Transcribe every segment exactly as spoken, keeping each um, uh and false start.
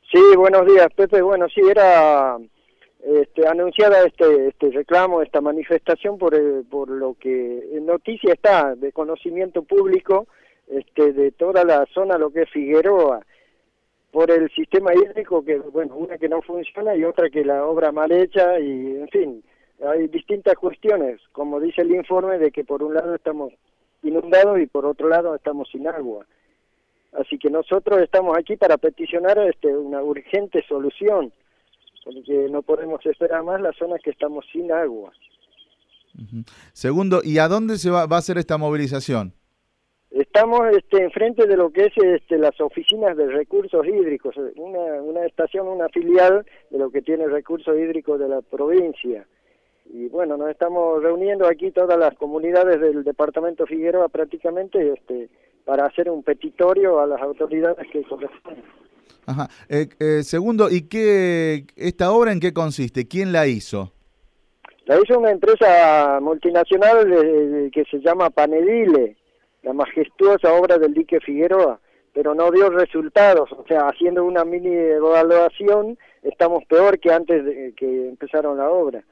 Sí, buenos días, Pepe. Bueno, sí, era este, anunciada este este reclamo, esta manifestación por el, por lo que en noticia está, de conocimiento público, este de toda la zona, lo que es Figueroa, por el sistema hídrico, que, bueno, una que no funciona y otra que la obra mal hecha, y, en fin, hay distintas cuestiones, como dice el informe, de que por un lado estamos inundados y por otro lado estamos sin agua. Así que nosotros estamos aquí para peticionar este, una urgente solución, porque no podemos esperar más las zonas que estamos sin agua. Uh-huh. Segundo, ¿y a dónde se va, va a hacer esta movilización? Estamos este, enfrente de lo que es este, las oficinas de recursos hídricos, una, una estación, una filial de lo que tiene recursos hídricos de la provincia. Y bueno, nos estamos reuniendo aquí todas las comunidades del departamento Figueroa prácticamente este, para hacer un petitorio a las autoridades que corresponden. Ajá. Eh, eh, segundo, ¿y qué esta obra en qué consiste? ¿Quién la hizo? La hizo una empresa multinacional de, que se llama Panedile, la majestuosa obra del dique Figueroa, pero no dio resultados. O sea, haciendo una mini evaluación, estamos peor que antes de que empezaron la obra.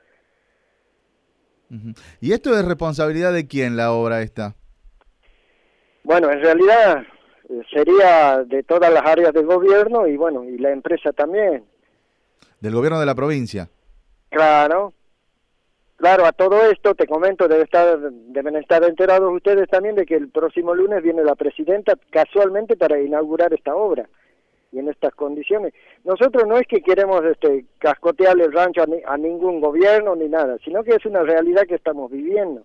Uh-huh. ¿Y esto es responsabilidad de quién, la obra esta? Bueno, en realidad sería de todas las áreas del gobierno y bueno, y la empresa también. ¿Del gobierno de la provincia? Claro. Claro, a todo esto te comento, debe estar, deben estar enterados ustedes también de que el próximo lunes viene la presidenta casualmente para inaugurar esta obra y en estas condiciones. Nosotros no es que queremos este, cascotearle el rancho a, ni, a ningún gobierno ni nada, sino que es una realidad que estamos viviendo.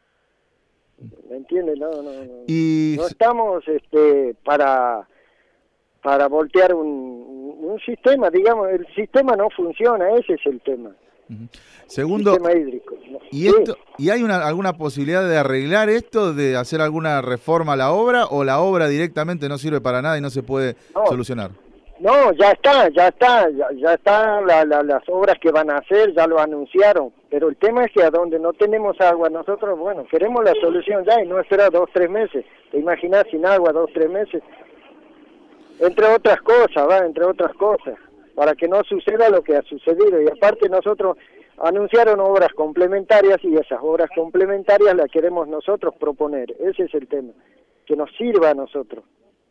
¿Me entiendes? No, no, no. Y... no estamos este, para para voltear un, un sistema, digamos, el sistema no funciona, ese es el tema. Uh-huh. Segundo, sistema hídrico, ¿no? ¿y esto, y hay una, alguna posibilidad de arreglar esto, de hacer alguna reforma a la obra, o la obra directamente no sirve para nada y no se puede no, solucionar? No, ya está, ya está, ya, ya están la, la, las obras que van a hacer, ya lo anunciaron, pero el tema es que a donde no tenemos agua, nosotros, bueno, queremos la solución ya y no esperar dos, tres meses. ¿Te imaginas sin agua dos, tres meses? Entre otras cosas, va, entre otras cosas, para que no suceda lo que ha sucedido. Y aparte nosotros anunciaron obras complementarias y esas obras complementarias las queremos nosotros proponer. Ese es el tema, que nos sirva a nosotros.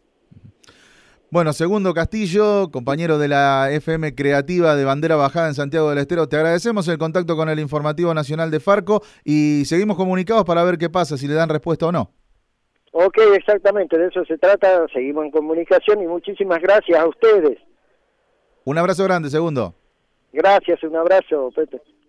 Bueno, Segundo Castillo, compañero de la F M Creativa de Bandera Bajada en Santiago del Estero, te agradecemos el contacto con el Informativo Nacional de Farco y seguimos comunicados para ver qué pasa, si le dan respuesta o no. Ok, exactamente, de eso se trata, seguimos en comunicación y muchísimas gracias a ustedes. Un abrazo grande, Segundo. Gracias, un abrazo, Pepe.